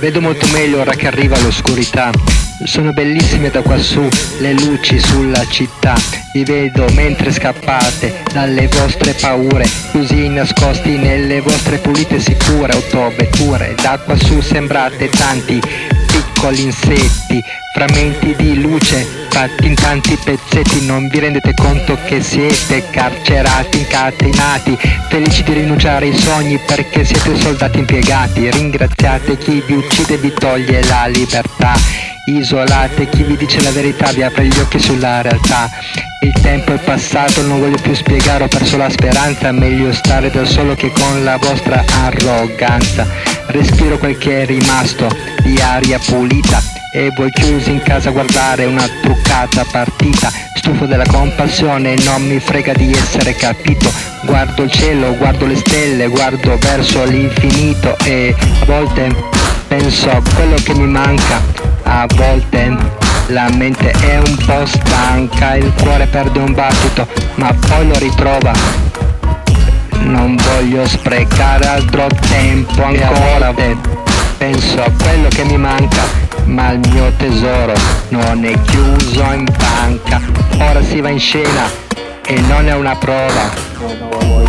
Vedo molto meglio ora che arriva l'oscurità. Sono bellissime da quassù le luci sulla città. Vi vedo mentre scappate dalle vostre paure, così nascosti nelle vostre pulite sicure autovetture. Da quassù sembrate tanti piccoli insetti, frammenti di luce fatti in tanti pezzetti. Non vi rendete conto che siete carcerati, incatenati, felici di rinunciare ai sogni perché siete soldati impiegati. Ringraziate chi vi uccide e vi toglie la libertà. Isolate chi vi dice la verità, vi apre gli occhi sulla realtà. Il tempo è passato, non voglio più spiegare, ho perso la speranza. Meglio stare da solo che con la vostra arroganza. Respiro quel che è rimasto di aria pulita e voi chiusi in casa a guardare una truccata partita. Stufo della compassione, non mi frega di essere capito. Guardo il cielo, guardo le stelle, guardo verso l'infinito e a volte penso a quello che mi manca. A volte la mente è un po' stanca, il cuore perde un battito, ma poi lo ritrova. Non voglio sprecare altro tempo ancora. Penso a quello che mi manca, ma il mio tesoro non è chiuso in banca. Ora si va in scena e non è una prova.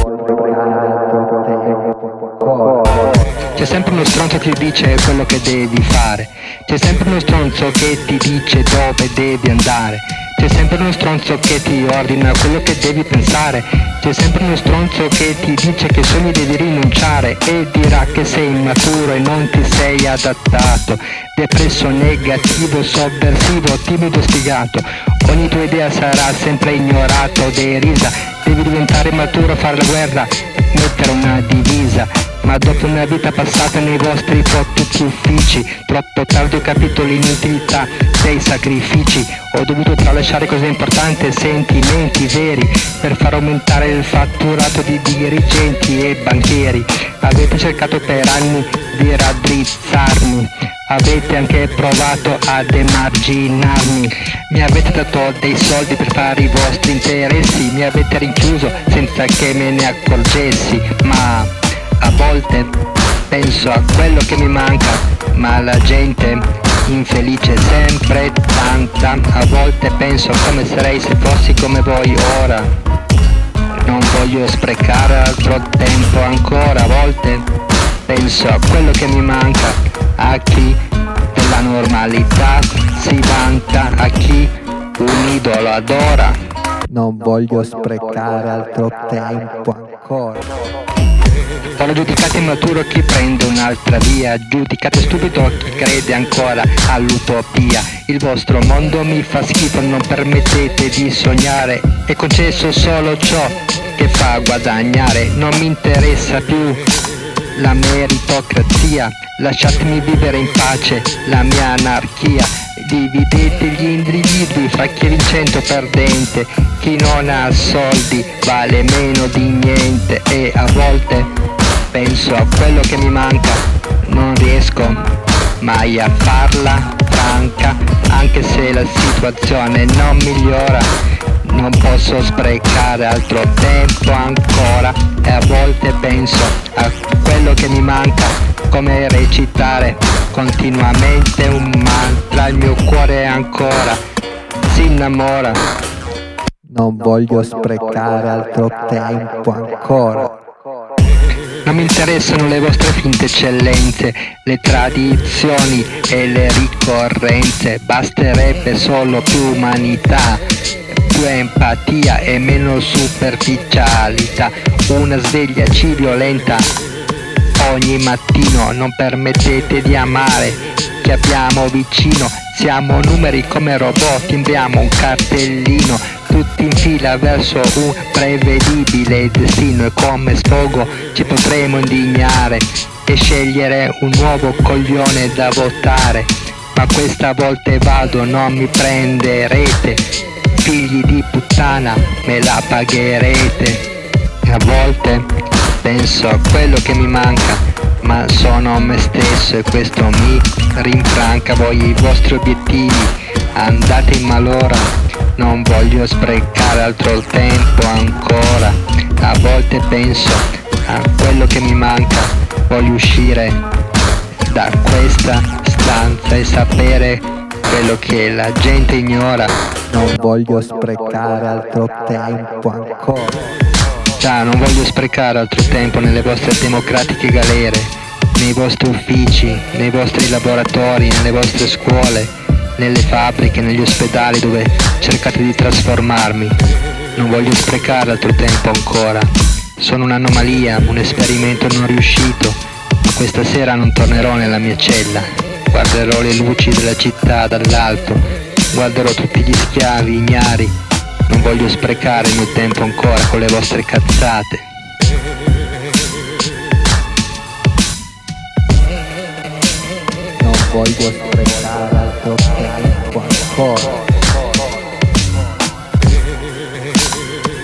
C'è sempre uno stronzo che ti dice quello che devi fare. C'è sempre uno stronzo che ti dice dove devi andare. C'è sempre uno stronzo che ti ordina quello che devi pensare. C'è sempre uno stronzo che ti dice che sogni devi rinunciare e dirà che sei immaturo e non ti sei adattato. Depresso, negativo, sovversivo, timido, sfigato. Ogni tua idea sarà sempre ignorata o derisa. Devi diventare maturo, fare la guerra, mettere una divisa. Ma dopo una vita passata nei vostri fottuti uffici, troppo tardi ho capito l'inutilità dei sacrifici. Ho dovuto tralasciare cose importanti e sentimenti veri per far aumentare il fatturato di dirigenti e banchieri. Avete cercato per anni di raddrizzarmi, avete anche provato ad emarginarmi. Mi avete dato dei soldi per fare i vostri interessi, mi avete rinchiuso senza che me ne accorgessi. Ma a volte penso a quello che mi manca, ma la gente infelice è sempre tanta. A volte penso a come sarei se fossi come voi ora. Non voglio sprecare altro tempo ancora. A volte penso a quello che mi manca, a chi della normalità si vanta, a chi un idolo adora. Non voglio sprecare altro tempo ancora. Ora giudicate immaturo chi prende un'altra via, giudicate stupido chi crede ancora all'utopia. Il vostro mondo mi fa schifo, non permettete di sognare, è concesso solo ciò che fa guadagnare. Non mi interessa più la meritocrazia, lasciatemi vivere in pace la mia anarchia. Dividete gli individui fra chi è vincente o perdente, chi non ha soldi vale meno di niente. E a volte penso a quello che mi manca, non riesco mai a farla franca, anche se la situazione non migliora. Non posso sprecare altro tempo ancora. E a volte penso a quello che mi manca, come recitare continuamente un mantra. Il mio cuore ancora si innamora. Non voglio sprecare altro tempo ancora. Non mi interessano le vostre finte eccellenze, le tradizioni e le ricorrenze. Basterebbe solo più umanità, più empatia e meno superficialità. Una svegliaci violenta ogni mattino. Non permettete di amare chi abbiamo vicino. Siamo numeri come robot, timbriamo un cartellino, tutti in fila verso un prevedibile destino. E come sfogo ci potremo indignare e scegliere un nuovo coglione da votare. Ma questa volta vado, non mi prenderete, figli di puttana, me la pagherete. E a volte penso a quello che mi manca, ma sono me stesso e questo mi rinfranca. Voi i vostri obiettivi, andate in malora, non voglio sprecare altro tempo ancora. A volte penso a quello che mi manca, voglio uscire da questa stanza e sapere quello che la gente ignora. Non voglio sprecare altro tempo ancora. Non voglio sprecare altro tempo nelle vostre democratiche galere, nei vostri uffici, nei vostri laboratori, nelle vostre scuole, nelle fabbriche, negli ospedali dove cercate di trasformarmi. Non voglio sprecare altro tempo ancora. Sono un'anomalia, un esperimento non riuscito, ma questa sera non tornerò nella mia cella. Guarderò le luci della città dall'alto, guarderò tutti gli schiavi ignari. Non voglio sprecare il mio tempo ancora con le vostre cazzate. Non voglio sprecare altro tempo ancora.